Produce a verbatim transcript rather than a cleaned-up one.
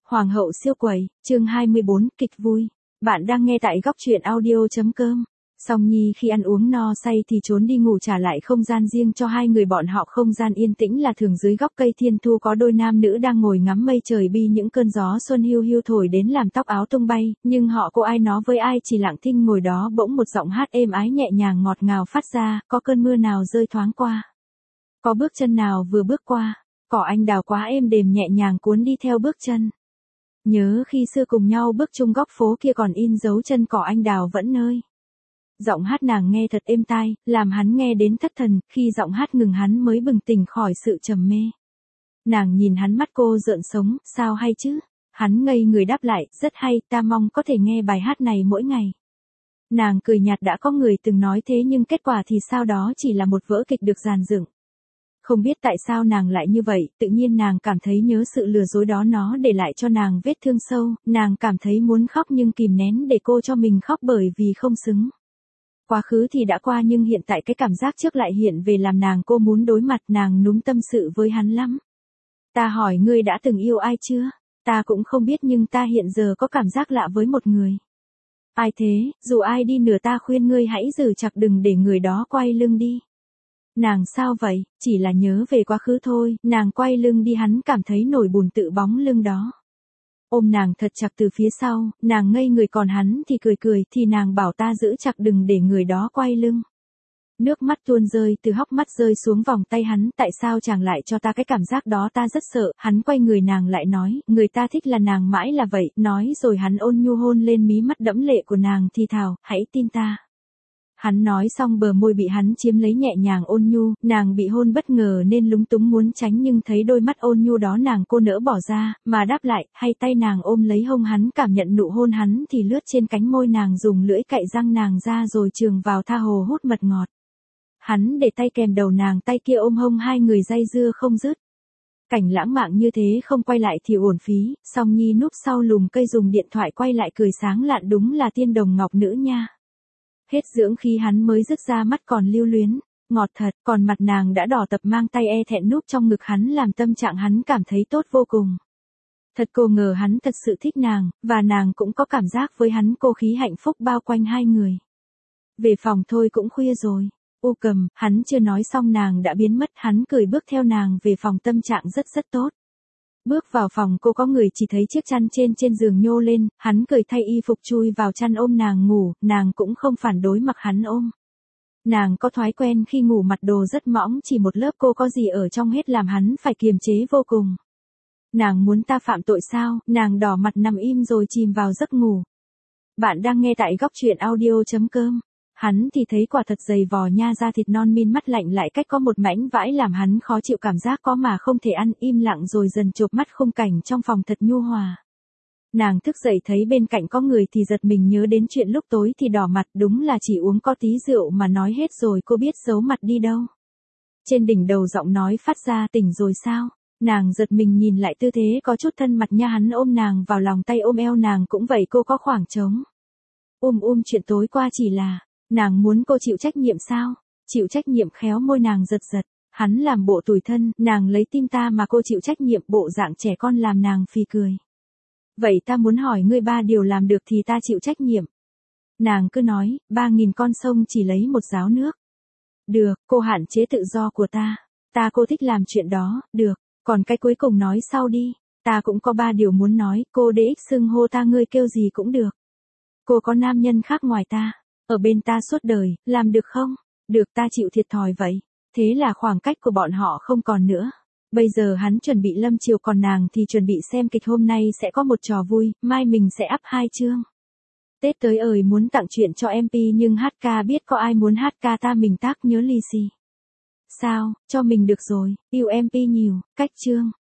Hoàng hậu siêu quẩy, chương hai mươi bốn, kịch vui. Bạn đang nghe tại góc truyện audio.com. Song Nhi khi ăn uống no say thì trốn đi ngủ, trả lại không gian riêng cho hai người bọn họ. Không gian yên tĩnh là thường dưới góc cây thiên thu có đôi nam nữ đang ngồi ngắm mây trời bi, những cơn gió xuân hiu hiu thổi đến làm tóc áo tung bay, nhưng họ cô ai nói với ai, chỉ lặng thinh ngồi đó. Bỗng một giọng hát êm ái nhẹ nhàng ngọt ngào phát ra, có cơn mưa nào rơi thoáng qua, có bước chân nào vừa bước qua, cỏ anh đào quá êm đềm nhẹ nhàng cuốn đi theo bước chân. Nhớ khi xưa cùng nhau bước chung góc phố kia còn in dấu chân cỏ anh đào vẫn nơi. Giọng hát nàng nghe thật êm tai, làm hắn nghe đến thất thần, khi giọng hát ngừng hắn mới bừng tỉnh khỏi sự trầm mê. Nàng nhìn hắn, mắt cô rợn sống, sao hay chứ? Hắn ngây người đáp lại, rất hay, ta mong có thể nghe bài hát này mỗi ngày. Nàng cười nhạt, đã có người từng nói thế nhưng kết quả thì sao, đó chỉ là một vở kịch được dàn dựng. Không biết tại sao nàng lại như vậy, tự nhiên nàng cảm thấy nhớ sự lừa dối đó, nó để lại cho nàng vết thương sâu, nàng cảm thấy muốn khóc nhưng kìm nén để cô cho mình khóc bởi vì không xứng. Quá khứ thì đã qua nhưng hiện tại cái cảm giác trước lại hiện về làm nàng cô muốn đối mặt. Nàng núm tâm sự với hắn lắm. Ta hỏi ngươi đã từng yêu ai chưa? Ta cũng không biết nhưng ta hiện giờ có cảm giác lạ với một người. Ai thế? Dù ai đi nữa ta khuyên ngươi hãy giữ chặt, đừng để người đó quay lưng đi. Nàng sao vậy? Chỉ là nhớ về quá khứ thôi. Nàng quay lưng đi, hắn cảm thấy nổi buồn tự bóng lưng đó. Ôm nàng thật chặt từ phía sau, nàng ngây người, còn hắn thì cười cười, thì nàng bảo ta giữ chặt đừng để người đó quay lưng. Nước mắt tuôn rơi từ hốc mắt rơi xuống vòng tay hắn, tại sao chàng lại cho ta cái cảm giác đó, ta rất sợ. Hắn quay người, nàng lại nói, người ta thích là nàng mãi là vậy, nói rồi hắn ôn nhu hôn lên mí mắt đẫm lệ của nàng, thì thào, hãy tin ta. Hắn nói xong bờ môi bị hắn chiếm lấy nhẹ nhàng ôn nhu, nàng bị hôn bất ngờ nên lúng túng muốn tránh nhưng thấy đôi mắt ôn nhu đó nàng cô nỡ bỏ ra, mà đáp lại, hay tay nàng ôm lấy hông hắn, cảm nhận nụ hôn hắn thì lướt trên cánh môi nàng, dùng lưỡi cạy răng nàng ra rồi trường vào tha hồ hút mật ngọt. Hắn để tay kèm đầu nàng, tay kia ôm hông, hai người dây dưa không dứt. Cảnh lãng mạn như thế không quay lại thì uổng phí. Song Nhi núp sau lùm cây dùng điện thoại quay lại cười sáng lạn, đúng là tiên đồng ngọc nữ nha. Hết dưỡng khí hắn mới dứt ra, mắt còn lưu luyến, ngọt thật, còn mặt nàng đã đỏ tập, mang tay e thẹn núp trong ngực hắn làm tâm trạng hắn cảm thấy tốt vô cùng. Thật cô ngờ hắn thật sự thích nàng, và nàng cũng có cảm giác với hắn, cô khí hạnh phúc bao quanh hai người. Về phòng thôi cũng khuya rồi. U Cầm, hắn chưa nói xong nàng đã biến mất, hắn cười bước theo nàng về phòng, tâm trạng rất rất tốt. Bước vào phòng cô có người chỉ thấy chiếc chăn trên trên giường nhô lên, hắn cười thay y phục chui vào chăn ôm nàng ngủ, nàng cũng không phản đối mặc hắn ôm. Nàng có thói quen khi ngủ mặt đồ rất mỏng, chỉ một lớp cô có gì ở trong hết làm hắn phải kiềm chế vô cùng. Nàng muốn ta phạm tội sao? Nàng đỏ mặt nằm im rồi chìm vào giấc ngủ. Bạn đang nghe tại góc truyện audio.com. Hắn thì thấy quả thật dày vò nha, da thịt non min, mắt lạnh lại cách có một mảnh vãi làm hắn khó chịu, cảm giác có mà không thể ăn, im lặng rồi dần chộp mắt, khung cảnh trong phòng thật nhu hòa. Nàng thức dậy thấy bên cạnh có người thì giật mình, nhớ đến chuyện lúc tối thì đỏ mặt, đúng là chỉ uống có tí rượu mà nói hết rồi, cô biết giấu mặt đi đâu. Trên đỉnh đầu giọng nói phát ra, tỉnh rồi sao? Nàng giật mình nhìn lại, tư thế có chút thân mật nha, hắn ôm nàng vào lòng, tay ôm eo nàng cũng vậy, cô có khoảng trống. Um um chuyện tối qua chỉ là... Nàng muốn cô chịu trách nhiệm sao? Chịu trách nhiệm, khéo môi nàng giật giật. Hắn làm bộ tủi thân, nàng lấy tim ta mà cô chịu trách nhiệm, bộ dạng trẻ con làm nàng phì cười. Vậy ta muốn hỏi ngươi ba điều làm được thì ta chịu trách nhiệm. Nàng cứ nói, ba nghìn con sông chỉ lấy một gáo nước. Được, cô hạn chế tự do của ta. Ta cô thích làm chuyện đó, được, còn cái cuối cùng nói sau đi. Ta cũng có ba điều muốn nói, cô để ích xưng hô ta ngươi kêu gì cũng được. Cô có nam nhân khác ngoài ta. Ở bên ta suốt đời, làm được không? Được, ta chịu thiệt thòi vậy. Thế là khoảng cách của bọn họ không còn nữa. Bây giờ hắn chuẩn bị lâm chiều, còn nàng thì chuẩn bị xem kịch, hôm nay sẽ có một trò vui, mai mình sẽ up hai chương. Tết tới ơi, muốn tặng chuyện cho em pê nhưng hát ca biết có ai muốn hát ca ta, mình tác nhớ lì xì. Sao, cho mình được rồi, yêu em pê nhiều, cách chương.